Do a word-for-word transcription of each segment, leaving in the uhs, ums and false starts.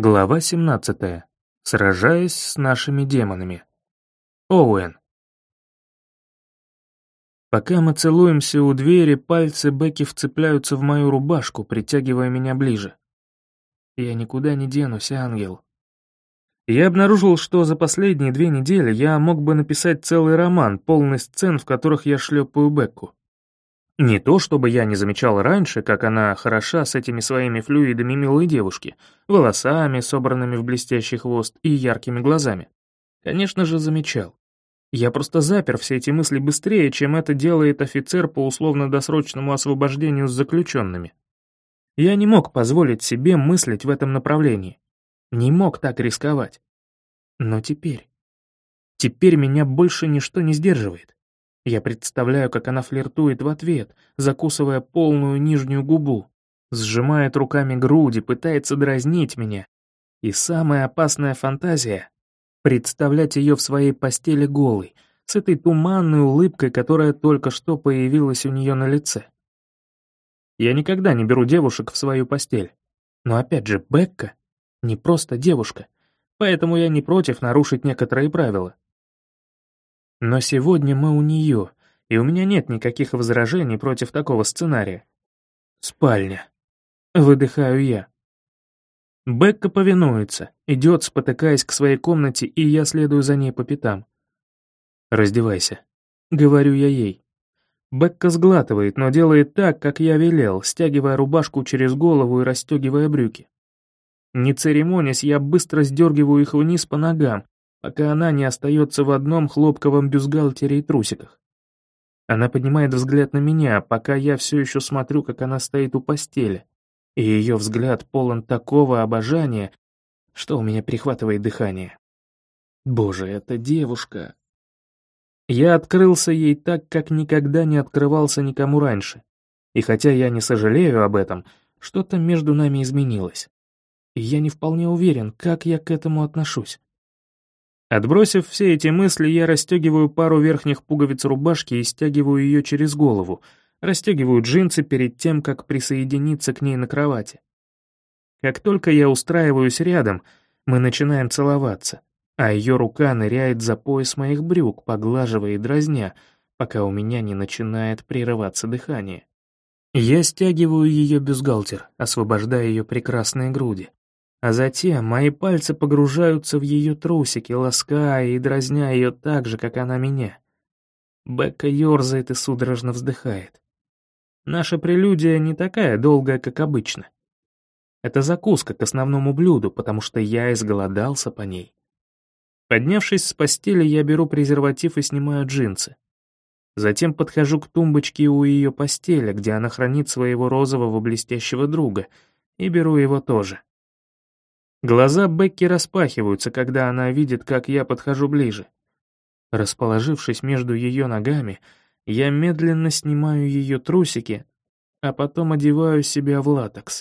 Глава семнадцатая. Сражаясь с нашими демонами. Оуэн. Пока мы целуемся у двери, пальцы Бекки вцепляются в мою рубашку, притягивая меня ближе. Я никуда не денусь, ангел. Я обнаружил, что за последние две недели я мог бы написать целый роман, полный сцен, в которых я шлепаю Бекку. Не то, чтобы я не замечал раньше, как она хороша с этими своими флюидами милой девушки, волосами, собранными в блестящий хвост, и яркими глазами. Конечно же, замечал. Я просто запер все эти мысли быстрее, чем это делает офицер по условно-досрочному освобождению с заключенными. Я не мог позволить себе мыслить в этом направлении. Не мог так рисковать. Но теперь... Теперь меня больше ничто не сдерживает. Я представляю, как она флиртует в ответ, закусывая полную нижнюю губу, сжимает руками груди, пытается дразнить меня. И самая опасная фантазия — представлять ее в своей постели голой, с этой туманной улыбкой, которая только что появилась у нее на лице. Я никогда не беру девушек в свою постель. Но опять же, Бекка — не просто девушка, поэтому я не против нарушить некоторые правила. Но сегодня мы у нее, и у меня нет никаких возражений против такого сценария. Спальня. Выдыхаю я. Бекка повинуется, идет, спотыкаясь к своей комнате, и я следую за ней по пятам. «Раздевайся», — говорю я ей. Бекка сглатывает, но делает так, как я велел, стягивая рубашку через голову и расстегивая брюки. Не церемонясь, я быстро сдергиваю их вниз по ногам, пока она не остается в одном хлопковом бюстгальтере и трусиках. Она поднимает взгляд на меня, пока я все еще смотрю, как она стоит у постели, и ее взгляд полон такого обожания, что у меня перехватывает дыхание. Боже, эта девушка... Я открылся ей так, как никогда не открывался никому раньше, и хотя я не сожалею об этом, что-то между нами изменилось, и я не вполне уверен, как я к этому отношусь. Отбросив все эти мысли, я расстегиваю пару верхних пуговиц рубашки и стягиваю ее через голову, расстегиваю джинсы перед тем, как присоединиться к ней на кровати. Как только я устраиваюсь рядом, мы начинаем целоваться, а ее рука ныряет за пояс моих брюк, поглаживая и дразня, пока у меня не начинает прерываться дыхание. Я стягиваю ее бюстгальтер, освобождая ее прекрасные груди. А затем мои пальцы погружаются в ее трусики, лаская и дразня ее так же, как она меня. Бекка ерзает и судорожно вздыхает. Наша прелюдия не такая долгая, как обычно. Это закуска к основному блюду, потому что я изголодался по ней. Поднявшись с постели, я беру презерватив и снимаю джинсы. Затем подхожу к тумбочке у ее постели, где она хранит своего розового блестящего друга, и беру его тоже. Глаза Бекки распахиваются, когда она видит, как я подхожу ближе. Расположившись между ее ногами, я медленно снимаю ее трусики, а потом одеваю себя в латекс.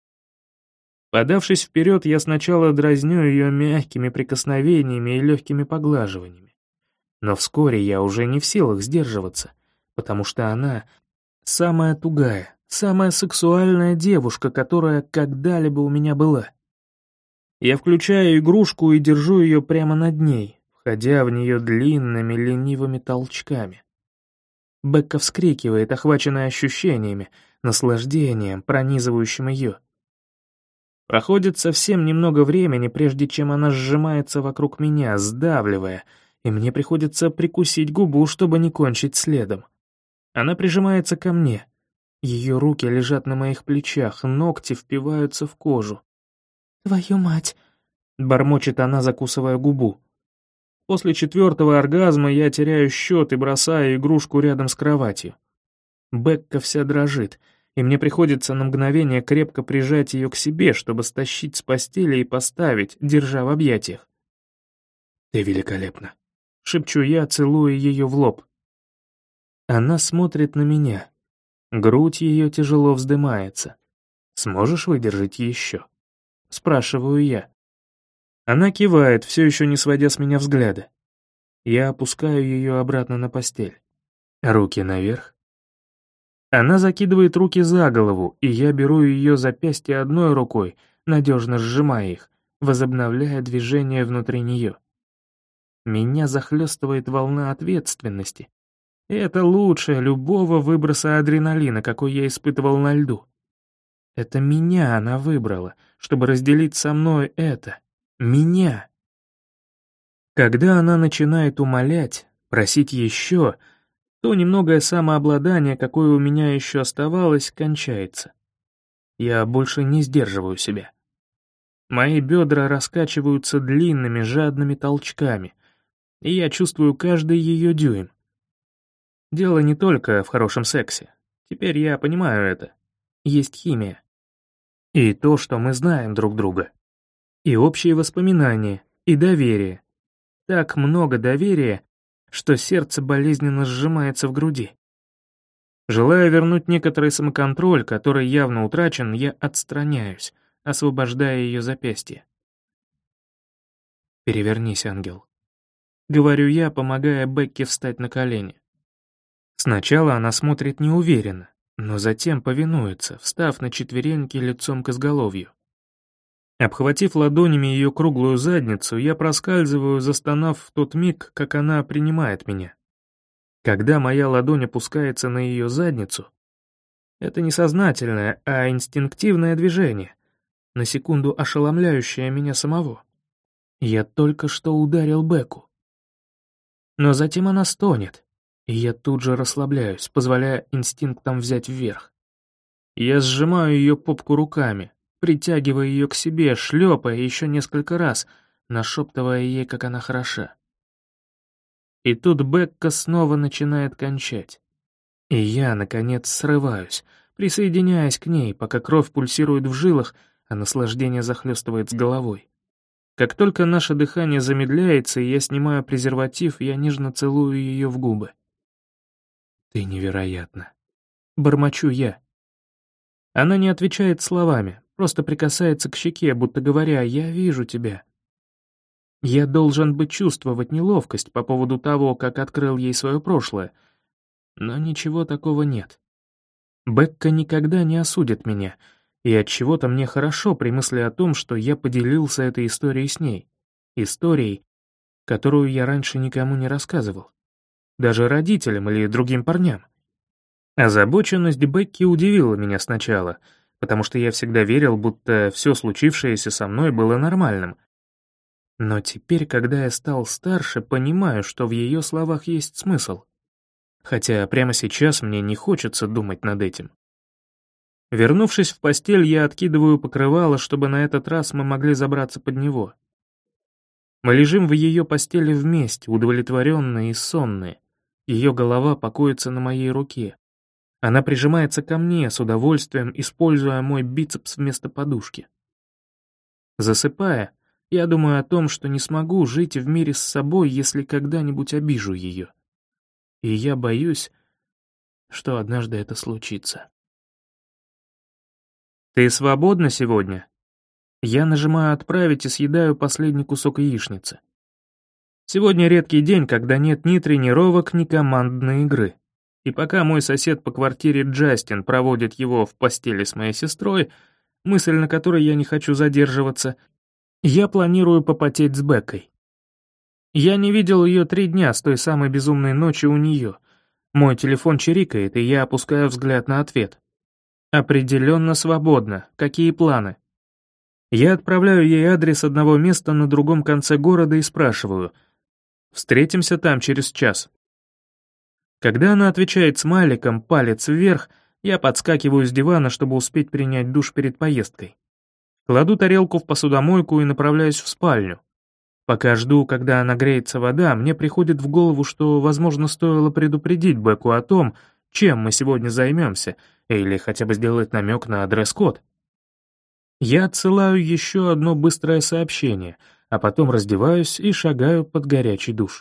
Подавшись вперед, я сначала дразню ее мягкими прикосновениями и легкими поглаживаниями. Но вскоре я уже не в силах сдерживаться, потому что она самая тугая, самая сексуальная девушка, которая когда-либо у меня была. Я включаю игрушку и держу ее прямо над ней, входя в нее длинными ленивыми толчками. Бекка вскрикивает, охваченная ощущениями, наслаждением, пронизывающим ее. Проходит совсем немного времени, прежде чем она сжимается вокруг меня, сдавливая, и мне приходится прикусить губу, чтобы не кончить следом. Она прижимается ко мне. Ее руки лежат на моих плечах, ногти впиваются в кожу. «Твою мать!» — бормочет она, закусывая губу. После четвертого оргазма я теряю счет и бросаю игрушку рядом с кроватью. Бекка вся дрожит, и мне приходится на мгновение крепко прижать ее к себе, чтобы стащить с постели и поставить, держа в объятиях. «Ты великолепна!» — шепчу я, целуя ее в лоб. Она смотрит на меня. Грудь ее тяжело вздымается. «Сможешь выдержать еще?» — спрашиваю я. Она кивает, все еще не сводя с меня взгляда. Я опускаю ее обратно на постель. Руки наверх. Она закидывает руки за голову, и я беру ее запястья одной рукой, надежно сжимая их, возобновляя движение внутри нее. Меня захлестывает волна ответственности. И это лучше любого выброса адреналина, какой я испытывал на льду. Это меня она выбрала, чтобы разделить со мной это. Меня. Когда она начинает умолять, просить еще, то немногое самообладание, какое у меня еще оставалось, кончается. Я больше не сдерживаю себя. Мои бедра раскачиваются длинными жадными толчками, и я чувствую каждый ее дюйм. Дело не только в хорошем сексе. Теперь я понимаю это. Есть химия. И то, что мы знаем друг друга. И общие воспоминания, и доверие. Так много доверия, что сердце болезненно сжимается в груди. Желая вернуть некоторый самоконтроль, который явно утрачен, я отстраняюсь, освобождая ее запястье. «Перевернись, ангел», — говорю я, помогая Бекке встать на колени. Сначала она смотрит неуверенно, но затем повинуется, встав на четвереньки лицом к изголовью. Обхватив ладонями ее круглую задницу, я проскальзываю, застонав в тот миг, как она принимает меня. Когда моя ладонь опускается на ее задницу, это не сознательное, а инстинктивное движение, на секунду ошеломляющее меня самого. Я только что ударил Бекку. Но затем она стонет, и я тут же расслабляюсь, позволяя инстинктам взять вверх. Я сжимаю ее попку руками, притягивая ее к себе, шлепая еще несколько раз, нашептывая ей, как она хороша. И тут Бекка снова начинает кончать. И я, наконец, срываюсь, присоединяясь к ней, пока кровь пульсирует в жилах, а наслаждение захлестывает с головой. Как только наше дыхание замедляется, и я снимаю презерватив, я нежно целую ее в губы. «Ты невероятна», — бормочу я. Она не отвечает словами, просто прикасается к щеке, будто говоря: «Я вижу тебя». Я должен бы чувствовать неловкость по поводу того, как открыл ей свое прошлое, но ничего такого нет. Бекка никогда не осудит меня, и от чего-то мне хорошо при мысли о том, что я поделился этой историей с ней, историей, которую я раньше никому не рассказывал, даже родителям или другим парням. Озабоченность Бекки удивила меня сначала, потому что я всегда верил, будто все случившееся со мной было нормальным. Но теперь, когда я стал старше, понимаю, что в ее словах есть смысл. Хотя прямо сейчас мне не хочется думать над этим. Вернувшись в постель, я откидываю покрывало, чтобы на этот раз мы могли забраться под него. Мы лежим в ее постели вместе, удовлетворенные и сонные. Ее голова покоится на моей руке. Она прижимается ко мне с удовольствием, используя мой бицепс вместо подушки. Засыпая, я думаю о том, что не смогу жить в мире с собой, если когда-нибудь обижу ее. И я боюсь, что однажды это случится. «Ты свободна сегодня?» Я нажимаю «Отправить» и съедаю последний кусок яичницы. Сегодня редкий день, когда нет ни тренировок, ни командной игры. И пока мой сосед по квартире Джастин проводит его в постели с моей сестрой, мысль, на которой я не хочу задерживаться, я планирую попотеть с Беккой. Я не видел ее три дня с той самой безумной ночи у нее. Мой телефон чирикает, и я опускаю взгляд на ответ. Определенно свободно. Какие планы? Я отправляю ей адрес одного места на другом конце города и спрашиваю: «Встретимся там через час». Когда она отвечает смайликом, палец вверх, я подскакиваю с дивана, чтобы успеть принять душ перед поездкой. Кладу тарелку в посудомойку и направляюсь в спальню. Пока жду, когда нагреется вода, мне приходит в голову, что, возможно, стоило предупредить Бекку о том, чем мы сегодня займемся, или хотя бы сделать намек на дресс-код. Я отсылаю еще одно быстрое сообщение, а потом раздеваюсь и шагаю под горячий душ.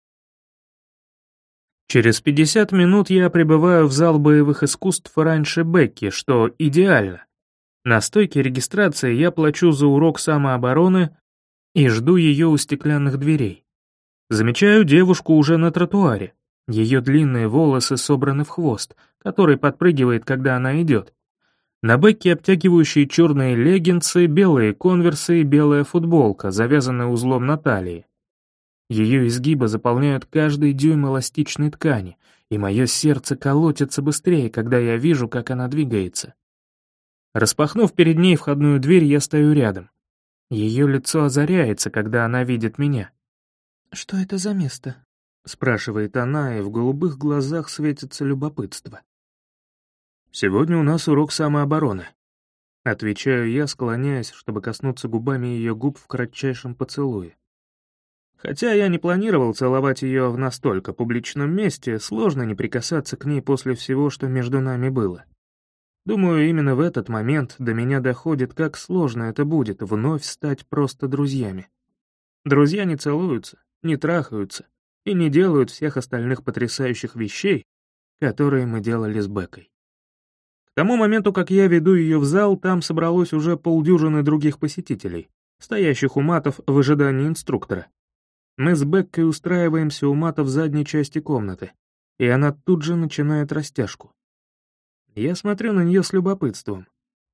Через пятьдесят минут я прибываю в зал боевых искусств раньше Бекки, что идеально. На стойке регистрации я плачу за урок самообороны и жду ее у стеклянных дверей. Замечаю девушку уже на тротуаре. Ее длинные волосы собраны в хвост, который подпрыгивает, когда она идет. На Бекке обтягивающие черные леггинсы, белые конверсы и белая футболка, завязанная узлом на талии. Ее изгибы заполняют каждый дюйм эластичной ткани, и мое сердце колотится быстрее, когда я вижу, как она двигается. Распахнув перед ней входную дверь, я стою рядом. Ее лицо озаряется, когда она видит меня. «Что это за место?» — спрашивает она, и в голубых глазах светится любопытство. «Сегодня у нас урок самообороны», — отвечаю я, склоняясь, чтобы коснуться губами ее губ в кратчайшем поцелуе. Хотя я не планировал целовать ее в настолько публичном месте, сложно не прикасаться к ней после всего, что между нами было. Думаю, именно в этот момент до меня доходит, как сложно это будет вновь стать просто друзьями. Друзья не целуются, не трахаются и не делают всех остальных потрясающих вещей, которые мы делали с Беккой. К тому моменту, как я веду ее в зал, там собралось уже полдюжины других посетителей, стоящих у матов в ожидании инструктора. Мы с Беккой устраиваемся у мата в задней части комнаты, и она тут же начинает растяжку. Я смотрю на нее с любопытством.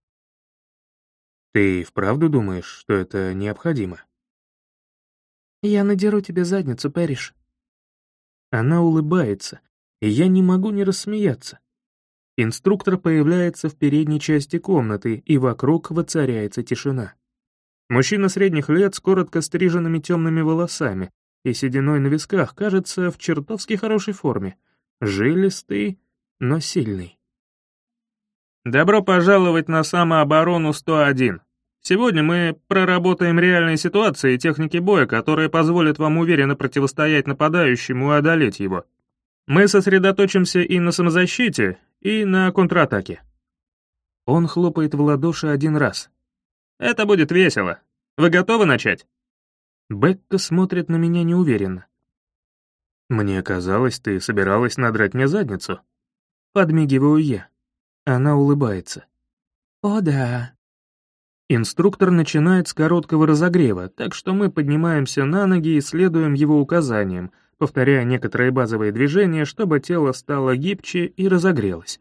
«Ты вправду думаешь, что это необходимо?» «Я надеру тебе задницу, Пэриш». Она улыбается, и я не могу не рассмеяться. Инструктор появляется в передней части комнаты, и вокруг воцаряется тишина. Мужчина средних лет с коротко стриженными темными волосами и сединой на висках кажется в чертовски хорошей форме, жилистый, но сильный. «Добро пожаловать на самооборону сто один. Сегодня мы проработаем реальные ситуации и техники боя, которые позволят вам уверенно противостоять нападающему и одолеть его. Мы сосредоточимся и на самозащите, и на контратаке». Он хлопает в ладоши один раз. «Это будет весело. Вы готовы начать?» Бекка смотрит на меня неуверенно. «Мне казалось, ты собиралась надрать мне задницу». Подмигиваю я. Она улыбается. «О, да». Инструктор начинает с короткого разогрева, так что мы поднимаемся на ноги и следуем его указаниям, повторяя некоторые базовые движения, чтобы тело стало гибче и разогрелось.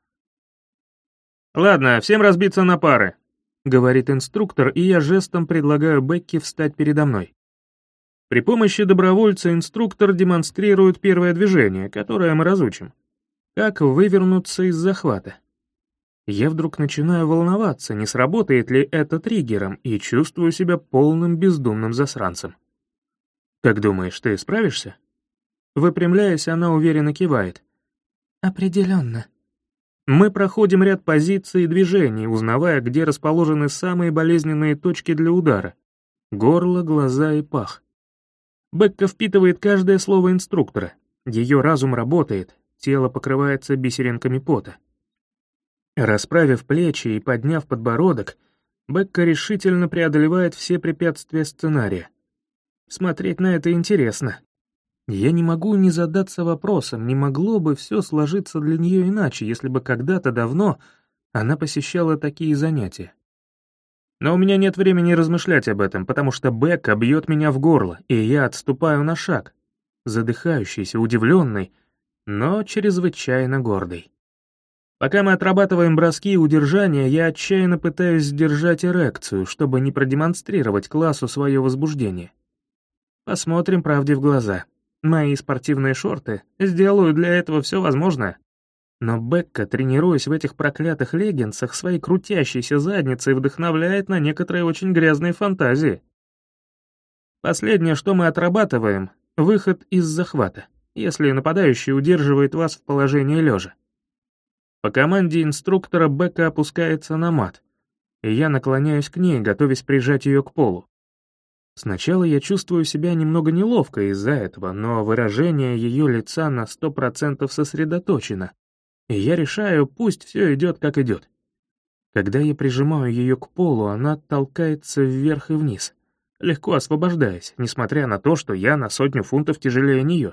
«Ладно, всем разбиться на пары», — говорит инструктор, и я жестом предлагаю Бекке встать передо мной. При помощи добровольца инструктор демонстрирует первое движение, которое мы разучим. Как вывернуться из захвата. Я вдруг начинаю волноваться, не сработает ли это триггером, и чувствую себя полным бездумным засранцем. «Как думаешь, ты справишься?» Выпрямляясь, она уверенно кивает. «Определенно». Мы проходим ряд позиций и движений, узнавая, где расположены самые болезненные точки для удара. Горло, глаза и пах. Бекка впитывает каждое слово инструктора. Ее разум работает, тело покрывается бисеринками пота. Расправив плечи и подняв подбородок, Бекка решительно преодолевает все препятствия сценария. Смотреть на это интересно. Я не могу не задаться вопросом, не могло бы все сложиться для нее иначе, если бы когда-то давно она посещала такие занятия. Но у меня нет времени размышлять об этом, потому что Бекка бьет меня в горло, и я отступаю на шаг, задыхающийся, удивленный, но чрезвычайно гордый. Пока мы отрабатываем броски и удержания, я отчаянно пытаюсь сдержать эрекцию, чтобы не продемонстрировать классу свое возбуждение. Посмотрим правде в глаза. Мои спортивные шорты сделают для этого все возможное. Но Бекка, тренируясь в этих проклятых леггинсах, своей крутящейся задницей вдохновляет на некоторые очень грязные фантазии. Последнее, что мы отрабатываем — выход из захвата, если нападающий удерживает вас в положении лежа. По команде инструктора Бекка опускается на мат, и я наклоняюсь к ней, готовясь прижать ее к полу. Сначала я чувствую себя немного неловко из-за этого, но выражение ее лица на сто процентов сосредоточено, и я решаю, пусть все идет как идет. Когда я прижимаю ее к полу, она толкается вверх и вниз, легко освобождаясь, несмотря на то, что я на сотню фунтов тяжелее нее.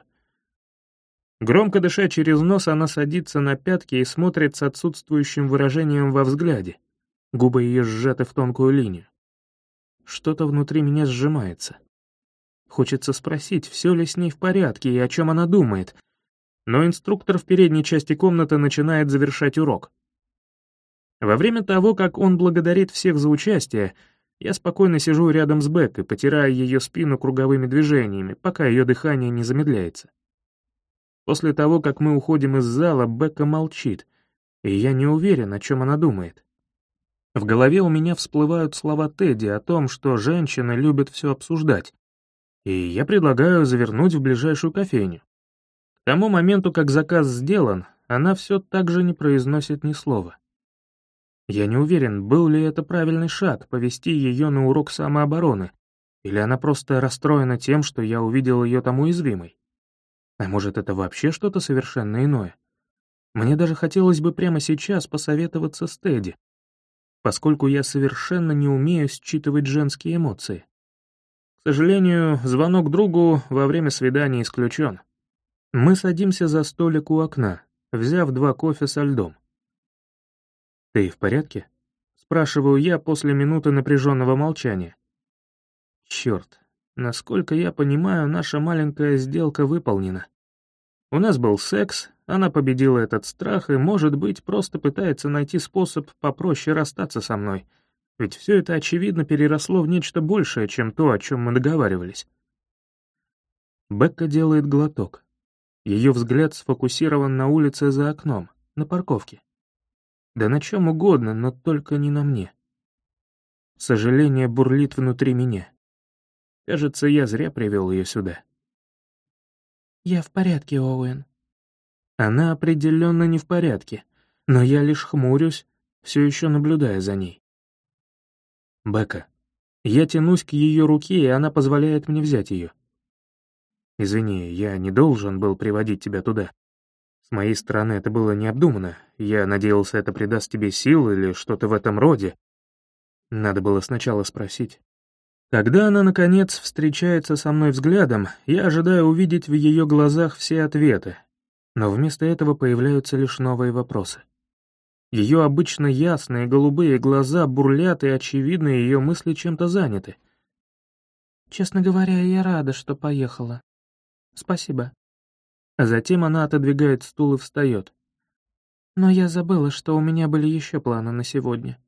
Громко дыша через нос, она садится на пятки и смотрит с отсутствующим выражением во взгляде. Губы ее сжаты в тонкую линию. Что-то внутри меня сжимается. Хочется спросить, все ли с ней в порядке и о чем она думает, но инструктор в передней части комнаты начинает завершать урок. Во время того, как он благодарит всех за участие, я спокойно сижу рядом с Беккой, потирая ее спину круговыми движениями, пока ее дыхание не замедляется. После того, как мы уходим из зала, Бекка молчит, и я не уверен, о чем она думает. В голове у меня всплывают слова Тедди о том, что женщины любят все обсуждать, и я предлагаю завернуть в ближайшую кофейню. К тому моменту, как заказ сделан, она все так же не произносит ни слова. Я не уверен, был ли это правильный шаг — повести ее на урок самообороны, или она просто расстроена тем, что я увидел ее там уязвимой. А может, это вообще что-то совершенно иное? Мне даже хотелось бы прямо сейчас посоветоваться с Тедди, поскольку я совершенно не умею считывать женские эмоции. К сожалению, звонок другу во время свидания исключен. Мы садимся за столик у окна, взяв два кофе со льдом. «Ты в порядке?» — спрашиваю я после минуты напряженного молчания. Черт, насколько я понимаю, наша маленькая сделка выполнена. У нас был секс, она победила этот страх и, может быть, просто пытается найти способ попроще расстаться со мной, ведь все это, очевидно, переросло в нечто большее, чем то, о чем мы договаривались. Бекка делает глоток. Ее взгляд сфокусирован на улице за окном, на парковке. Да на чем угодно, но только не на мне. Сожаление бурлит внутри меня. Кажется, я зря привел ее сюда. «Я в порядке, Оуэн». Она определенно не в порядке, но я лишь хмурюсь, все еще наблюдая за ней. Бекка. Я тянусь к ее руке, и она позволяет мне взять ее. Извини, я не должен был приводить тебя туда. С моей стороны это было необдуманно. Я надеялся, это придаст тебе сил или что-то в этом роде. Надо было сначала спросить. Когда она, наконец, встречается со мной взглядом, я ожидаю увидеть в ее глазах все ответы, но вместо этого появляются лишь новые вопросы. Ее обычно ясные голубые глаза бурлят, и, очевидно, ее мысли чем-то заняты. «Честно говоря, я рада, что поехала. Спасибо». А затем она отодвигает стул и встает. «Но я забыла, что у меня были еще планы на сегодня».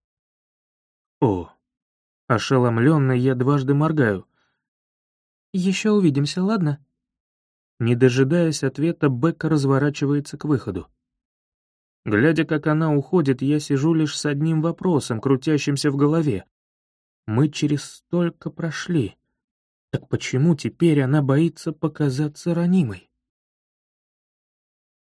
О, ошеломленно я дважды моргаю. «Еще увидимся, ладно?» Не дожидаясь ответа, Бекка разворачивается к выходу. Глядя, как она уходит, я сижу лишь с одним вопросом, крутящимся в голове. Мы через столько прошли. Так почему теперь она боится показаться ранимой?